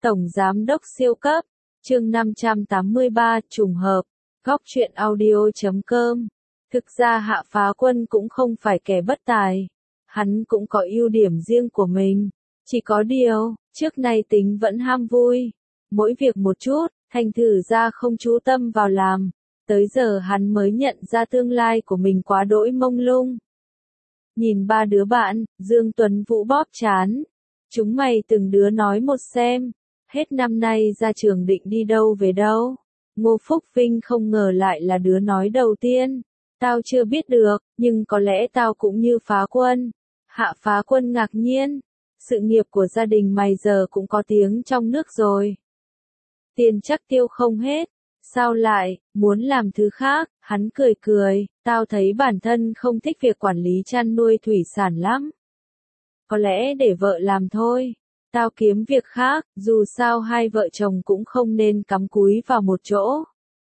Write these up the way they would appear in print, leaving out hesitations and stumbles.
Tổng Giám đốc siêu cấp, chương 583 trùng hợp, góc truyện audio.com. Thực ra Hạ Phá Quân cũng không phải kẻ bất tài. Hắn cũng có ưu điểm riêng của mình. Chỉ có điều, trước nay tính vẫn ham vui. Mỗi việc một chút, thành thử ra không chú tâm vào làm. Tới giờ hắn mới nhận ra tương lai của mình quá đỗi mông lung. Nhìn ba đứa bạn, Dương Tuấn Vũ bóp trán. Chúng mày từng đứa nói một xem. Hết năm nay ra trường định đi đâu về đâu. Ngô Phúc Vinh không ngờ lại là đứa nói đầu tiên. Tao chưa biết được, nhưng có lẽ tao cũng như Phá Quân. Hạ Phá Quân ngạc nhiên. Sự nghiệp của gia đình mày giờ cũng có tiếng trong nước rồi. Tiền chắc tiêu không hết. Sao lại, muốn làm thứ khác? Hắn cười cười, tao thấy bản thân không thích việc quản lý chăn nuôi thủy sản lắm. Có lẽ để vợ làm thôi. Tao kiếm việc khác, dù sao hai vợ chồng cũng không nên cắm cúi vào một chỗ.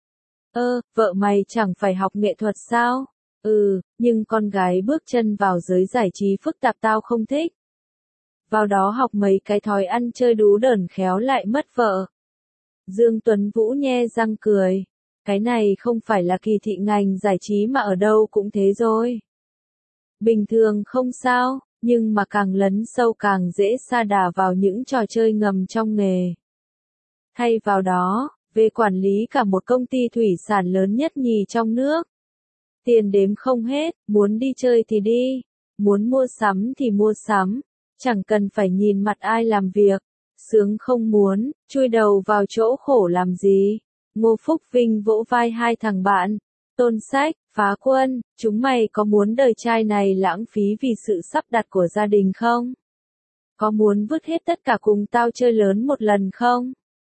Vợ mày chẳng phải học nghệ thuật sao? Nhưng con gái bước chân vào giới giải trí phức tạp tao không thích. Vào đó học mấy cái thói ăn chơi đú đởn khéo lại mất vợ. Dương Tuấn Vũ nhe răng cười. Cái này không phải là kỳ thị ngành giải trí mà ở đâu cũng thế rồi. Bình thường không sao, nhưng mà càng lấn sâu càng dễ sa đà vào những trò chơi ngầm trong nghề. Thay vào đó, về quản lý cả một công ty thủy sản lớn nhất nhì trong nước. Tiền đếm không hết, muốn đi chơi thì đi, muốn mua sắm thì mua sắm, chẳng cần phải nhìn mặt ai làm việc. Sướng không muốn, chui đầu vào chỗ khổ làm gì. Ngô Phúc Vinh vỗ vai hai thằng bạn. Tôn Sách, Phá Quân, chúng mày có muốn đời trai này lãng phí vì sự sắp đặt của gia đình không? Có muốn vứt hết tất cả cùng tao chơi lớn một lần không?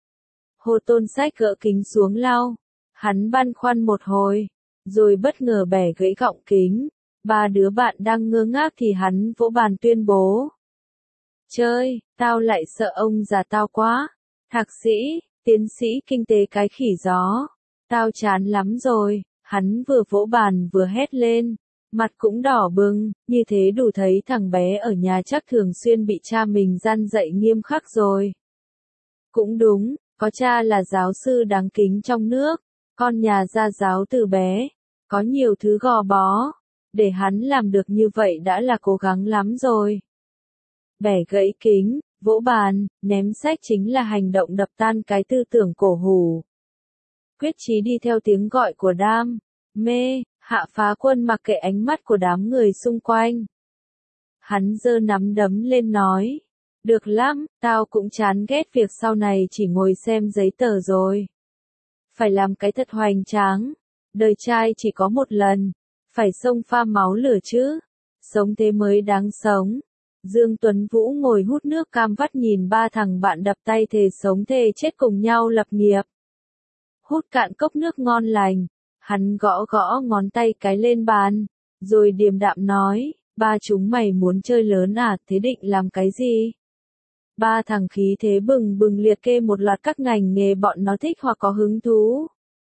Hồ Tôn Sách gỡ kính xuống lau. Hắn băn khoăn một hồi, rồi bất ngờ bẻ gãy gọng kính. Ba đứa bạn đang ngơ ngác thì hắn vỗ bàn tuyên bố. Chơi, tao lại sợ ông già tao quá. Thạc sĩ, tiến sĩ kinh tế cái khỉ gió. Tao chán lắm rồi. Hắn vừa vỗ bàn vừa hét lên. Mặt cũng đỏ bừng, như thế đủ thấy thằng bé ở nhà chắc thường xuyên bị cha mình gian dạy nghiêm khắc rồi. Cũng đúng, có cha là giáo sư đáng kính trong nước. Con nhà gia giáo từ bé. Có nhiều thứ gò bó. Để hắn làm được như vậy đã là cố gắng lắm rồi. Bẻ gãy kính, vỗ bàn, ném sách chính là hành động đập tan cái tư tưởng cổ hủ. Quyết chí đi theo tiếng gọi của đam mê. Hạ Phá Quân mặc kệ ánh mắt của đám người xung quanh. Hắn giơ nắm đấm lên nói. Được lắm, tao cũng chán ghét việc sau này chỉ ngồi xem giấy tờ rồi. Phải làm cái thật hoành tráng. Đời trai chỉ có một lần. Phải xông pha máu lửa chứ. Sống thế mới đáng sống. Dương Tuấn Vũ ngồi hút nước cam vắt nhìn ba thằng bạn đập tay thề sống thề chết cùng nhau lập nghiệp. Hút cạn cốc nước ngon lành, hắn gõ gõ ngón tay cái lên bàn, rồi điềm đạm nói, ba chúng mày muốn chơi lớn à, thế định làm cái gì? Ba thằng khí thế bừng bừng liệt kê một loạt các ngành nghề bọn nó thích hoặc có hứng thú.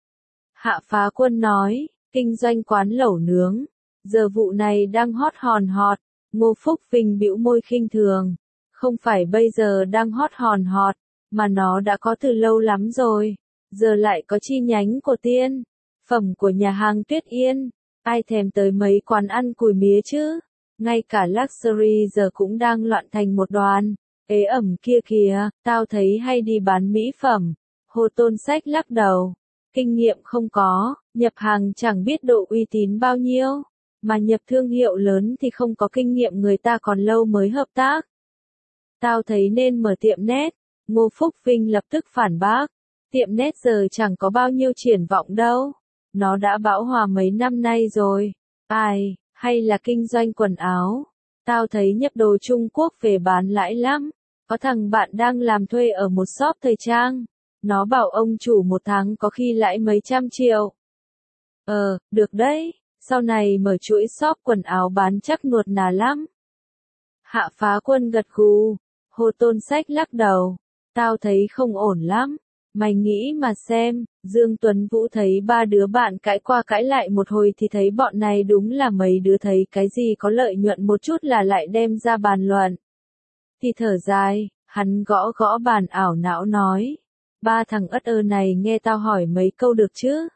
Hạ Phá Quân nói, kinh doanh quán lẩu nướng, giờ vụ này đang hot hòn hot. Ngô Phúc Vinh bĩu môi khinh thường. Không phải bây giờ đang hot hòn hot, mà nó đã có từ lâu lắm rồi. Giờ lại có chi nhánh của Tiên. Phẩm của nhà hàng Tuyết Yên. Ai thèm tới mấy quán ăn cùi mía chứ. Ngay cả luxury giờ cũng đang loạn thành một đoàn. Ế ẩm kia kìa, tao thấy hay đi bán mỹ phẩm. Hồ Tôn Sách lắc đầu. Kinh nghiệm không có, nhập hàng chẳng biết độ uy tín bao nhiêu. Mà nhập thương hiệu lớn thì không có kinh nghiệm người ta còn lâu mới hợp tác. Tao thấy nên mở tiệm net. Ngô Phúc Vinh lập tức phản bác. Tiệm net giờ chẳng có bao nhiêu triển vọng đâu. Nó đã bão hòa mấy năm nay rồi. Hay là kinh doanh quần áo. Tao thấy nhập đồ Trung Quốc về bán lãi lắm. Có thằng bạn đang làm thuê ở một shop thời trang. Nó bảo ông chủ một tháng có khi lãi mấy trăm triệu. Được đấy. Sau này mở chuỗi shop quần áo bán chắc nuột nà lắm. Hạ Phá Quân gật gù. Hồ Tôn Sách lắc đầu. Tao thấy không ổn lắm. Mày nghĩ mà xem. Dương Tuấn Vũ thấy ba đứa bạn cãi qua cãi lại một hồi thì thấy bọn này đúng là mấy đứa thấy cái gì có lợi nhuận một chút là lại đem ra bàn luận. Thì thở dài. Hắn gõ gõ bàn ảo não nói. Ba thằng ất ơ này nghe tao hỏi mấy câu được chứ?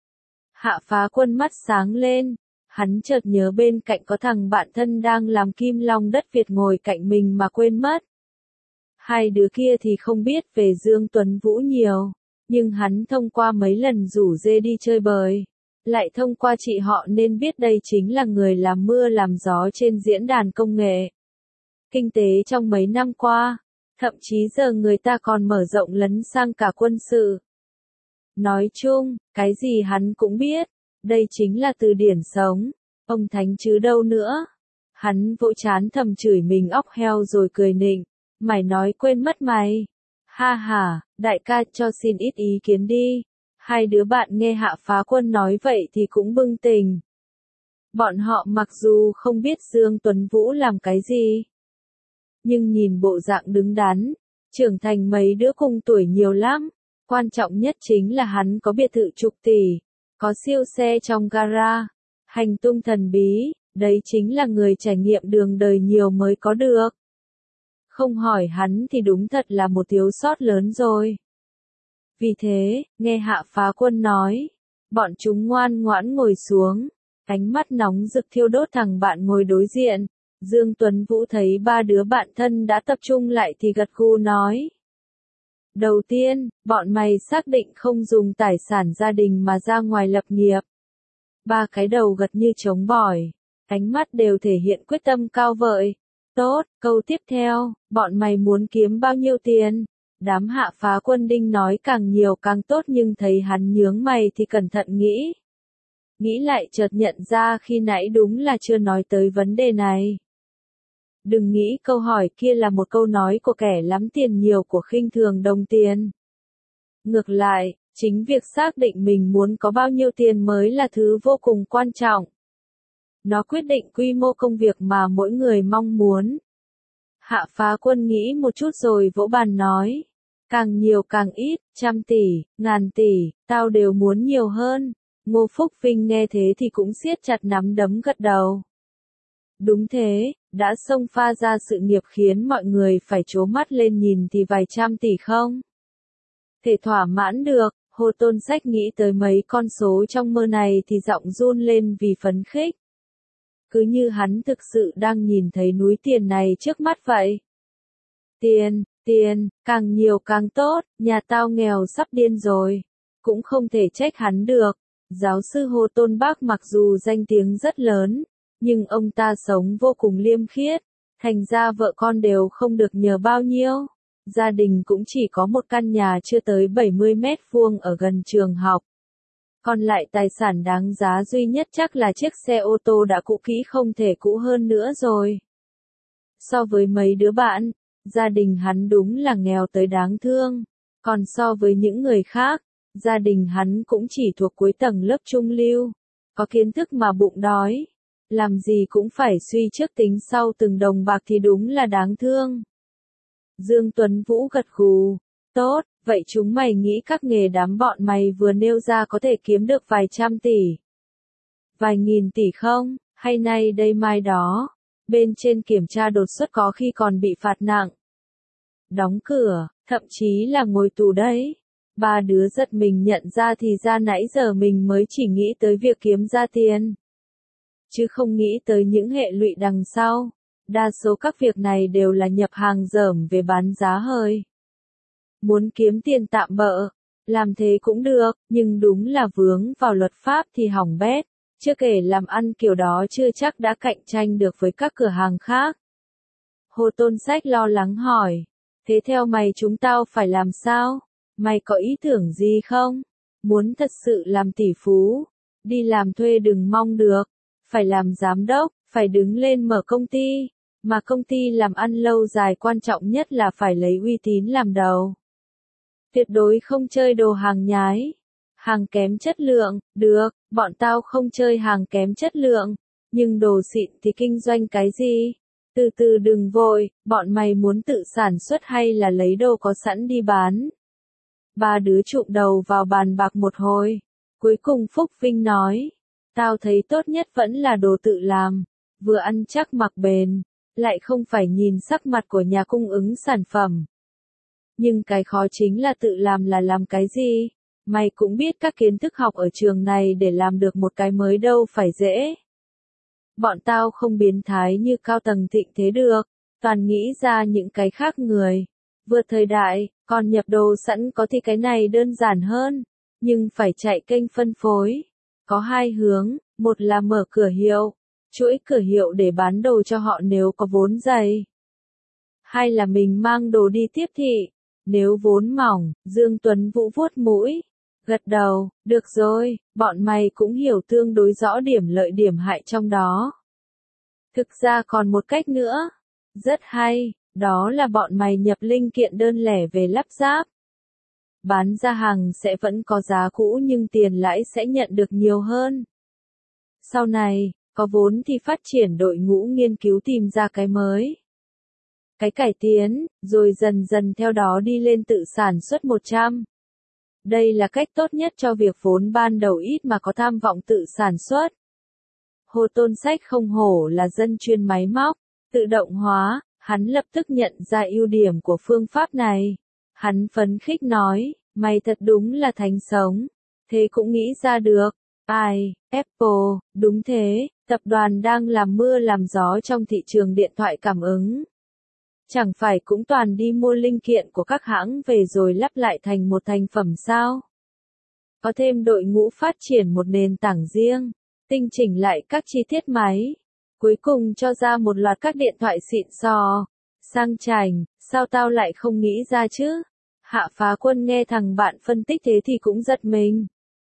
Hạ Phá Quân mắt sáng lên. Hắn chợt nhớ bên cạnh có thằng bạn thân đang làm Kim Long Đất Việt ngồi cạnh mình mà quên mất. Hai đứa kia thì không biết về Dương Tuấn Vũ nhiều, nhưng hắn thông qua mấy lần rủ dê đi chơi bời, lại thông qua chị họ nên biết đây chính là người làm mưa làm gió trên diễn đàn công nghệ. Kinh tế trong mấy năm qua, thậm chí giờ người ta còn mở rộng lấn sang cả quân sự. Nói chung, cái gì hắn cũng biết, đây chính là từ điển sống, ông thánh chứ đâu nữa. Hắn vỗ chán thầm chửi mình óc heo rồi cười nịnh, mày nói quên mất mày. Ha ha, đại ca cho xin ít ý kiến đi. Hai đứa bạn nghe Hạ Phá Quân nói vậy thì cũng bừng tỉnh. Bọn họ mặc dù không biết Dương Tuấn Vũ làm cái gì, nhưng nhìn bộ dạng đứng đắn, trưởng thành mấy đứa cùng tuổi nhiều lắm. Quan trọng nhất chính là hắn có biệt thự chục tỷ, có siêu xe trong gara, hành tung thần bí, đấy chính là người trải nghiệm đường đời nhiều mới có được. Không hỏi hắn thì đúng thật là một thiếu sót lớn rồi. Vì thế, nghe Hạ Phá Quân nói, bọn chúng ngoan ngoãn ngồi xuống, ánh mắt nóng rực thiêu đốt thằng bạn ngồi đối diện. Dương Tuấn Vũ thấy ba đứa bạn thân đã tập trung lại thì gật gù nói. Đầu tiên, bọn mày xác định không dùng tài sản gia đình mà ra ngoài lập nghiệp. Ba cái đầu gật như trống bỏi, ánh mắt đều thể hiện quyết tâm cao vợi. Tốt, câu tiếp theo, bọn mày muốn kiếm bao nhiêu tiền? Đám Hạ Phá Quân đinh nói càng nhiều càng tốt nhưng thấy hắn nhướng mày thì cẩn thận nghĩ. Nghĩ lại chợt nhận ra khi nãy đúng là chưa nói tới vấn đề này. Đừng nghĩ câu hỏi kia là một câu nói của kẻ lắm tiền nhiều của khinh thường đồng tiền. Ngược lại, chính việc xác định mình muốn có bao nhiêu tiền mới là thứ vô cùng quan trọng. Nó quyết định quy mô công việc mà mỗi người mong muốn. Hạ Phá Quân nghĩ một chút rồi vỗ bàn nói. Càng nhiều càng ít, 100 tỷ, ngàn tỷ, tao đều muốn nhiều hơn. Ngô Phúc Vinh nghe thế thì cũng siết chặt nắm đấm gật đầu. Đúng thế, đã xông pha ra sự nghiệp khiến mọi người phải trố mắt lên nhìn thì vài trăm tỷ không? Thể thỏa mãn được, Hồ Tôn Sách nghĩ tới mấy con số trong mơ này thì giọng run lên vì phấn khích. Cứ như hắn thực sự đang nhìn thấy núi tiền này trước mắt vậy. Tiền, càng nhiều càng tốt, nhà tao nghèo sắp điên rồi. Cũng không thể trách hắn được. Giáo sư Hồ Tôn Bác mặc dù danh tiếng rất lớn, nhưng ông ta sống vô cùng liêm khiết, thành ra vợ con đều không được nhờ bao nhiêu. Gia đình cũng chỉ có một căn nhà chưa tới 70 mét vuông ở gần trường học. Còn lại tài sản đáng giá duy nhất chắc là chiếc xe ô tô đã cũ kỹ không thể cũ hơn nữa rồi. So với mấy đứa bạn, gia đình hắn đúng là nghèo tới đáng thương. Còn so với những người khác, gia đình hắn cũng chỉ thuộc cuối tầng lớp trung lưu. Có kiến thức mà bụng đói. Làm gì cũng phải suy trước tính sau từng đồng bạc thì đúng là đáng thương. Dương Tuấn Vũ gật gù. Tốt, vậy chúng mày nghĩ các nghề đám bọn mày vừa nêu ra có thể kiếm được vài trăm tỷ, vài nghìn tỷ không? Hay nay đây mai đó, bên trên kiểm tra đột xuất có khi còn bị phạt nặng, đóng cửa, thậm chí là ngồi tù đấy. Ba đứa giật mình nhận ra thì ra nãy giờ mình mới chỉ nghĩ tới việc kiếm ra tiền, chứ không nghĩ tới những hệ lụy đằng sau. Đa số các việc này đều là nhập hàng dởm về bán giá hơi. Muốn kiếm tiền tạm bợ, làm thế cũng được, nhưng đúng là vướng vào luật pháp thì hỏng bét. Chưa kể làm ăn kiểu đó chưa chắc đã cạnh tranh được với các cửa hàng khác. Hồ Tôn Sách lo lắng hỏi. Thế theo mày chúng tao phải làm sao? Mày có ý tưởng gì không? Muốn thật sự làm tỷ phú, đi làm thuê đừng mong được. Phải làm giám đốc, phải đứng lên mở công ty. Mà công ty làm ăn lâu dài quan trọng nhất là phải lấy uy tín làm đầu. Tuyệt đối không chơi đồ hàng nhái, hàng kém chất lượng. Được, bọn tao không chơi hàng kém chất lượng, nhưng đồ xịn thì kinh doanh cái gì? Từ từ đừng vội, bọn mày muốn tự sản xuất hay là lấy đồ có sẵn đi bán? Ba đứa chụm đầu vào bàn bạc một hồi. Cuối cùng Phúc Vinh nói, tao thấy tốt nhất vẫn là đồ tự làm, vừa ăn chắc mặc bền, lại không phải nhìn sắc mặt của nhà cung ứng sản phẩm. Nhưng cái khó chính là tự làm là làm cái gì? Mày cũng biết các kiến thức học ở trường này để làm được một cái mới đâu phải dễ. Bọn tao không biến thái như cao tầng thịnh thế được, toàn nghĩ ra những cái khác người. Vượt thời đại, còn nhập đồ sẵn có thì cái này đơn giản hơn, nhưng phải chạy kênh phân phối. Có hai hướng, một là mở cửa hiệu, chuỗi cửa hiệu để bán đồ cho họ nếu có vốn dày. Hai là mình mang đồ đi tiếp thị, nếu vốn mỏng. Dương Tuấn Vũ vuốt mũi, gật đầu, được rồi, bọn mày cũng hiểu tương đối rõ điểm lợi điểm hại trong đó. Thực ra còn một cách nữa, rất hay, đó là bọn mày nhập linh kiện đơn lẻ về lắp ráp. Bán ra hàng sẽ vẫn có giá cũ nhưng tiền lãi sẽ nhận được nhiều hơn. Sau này, có vốn thì phát triển đội ngũ nghiên cứu tìm ra cái mới, cái cải tiến, rồi dần dần theo đó đi lên tự sản xuất 100. Đây là cách tốt nhất cho việc vốn ban đầu ít mà có tham vọng tự sản xuất. Hồ Tôn Sách không hổ là dân chuyên máy móc, tự động hóa, hắn lập tức nhận ra ưu điểm của phương pháp này. Hắn phấn khích nói, mày thật đúng là thánh sống, thế cũng nghĩ ra được. Ai, Apple, đúng thế, tập đoàn đang làm mưa làm gió trong thị trường điện thoại cảm ứng. Chẳng phải cũng toàn đi mua linh kiện của các hãng về rồi lắp lại thành một thành phẩm sao? Có thêm đội ngũ phát triển một nền tảng riêng, tinh chỉnh lại các chi tiết máy, cuối cùng cho ra một loạt các điện thoại xịn sò, sang chảnh, sao tao lại không nghĩ ra chứ? Hạ Phá Quân nghe thằng bạn phân tích thế thì cũng giật mình.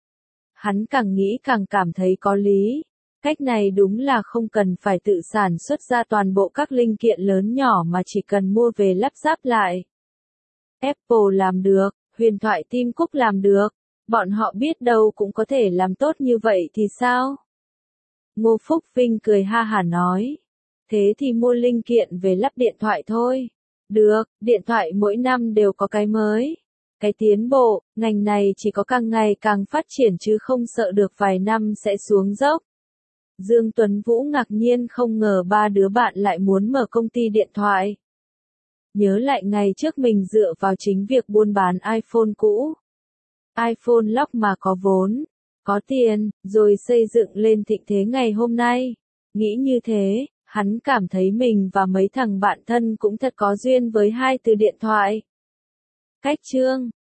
Hắn càng nghĩ càng cảm thấy có lý. Cách này đúng là không cần phải tự sản xuất ra toàn bộ các linh kiện lớn nhỏ mà chỉ cần mua về lắp ráp lại. Apple làm được, huyền thoại Tim Cook làm được, bọn họ biết đâu cũng có thể làm tốt như vậy thì sao? Ngô Phúc Vinh cười ha hả nói. Thế thì mua linh kiện về lắp điện thoại thôi. Được, điện thoại mỗi năm đều có cái mới. Cái tiến bộ, ngành này chỉ có càng ngày càng phát triển chứ không sợ được vài năm sẽ xuống dốc. Dương Tuấn Vũ ngạc nhiên không ngờ ba đứa bạn lại muốn mở công ty điện thoại. Nhớ lại ngày trước mình dựa vào chính việc buôn bán iPhone cũ. iPhone lock mà có vốn, có tiền, rồi xây dựng lên thịnh thế ngày hôm nay. Nghĩ như thế, hắn cảm thấy mình và mấy thằng bạn thân cũng thật có duyên với hai từ điện thoại. Cách chương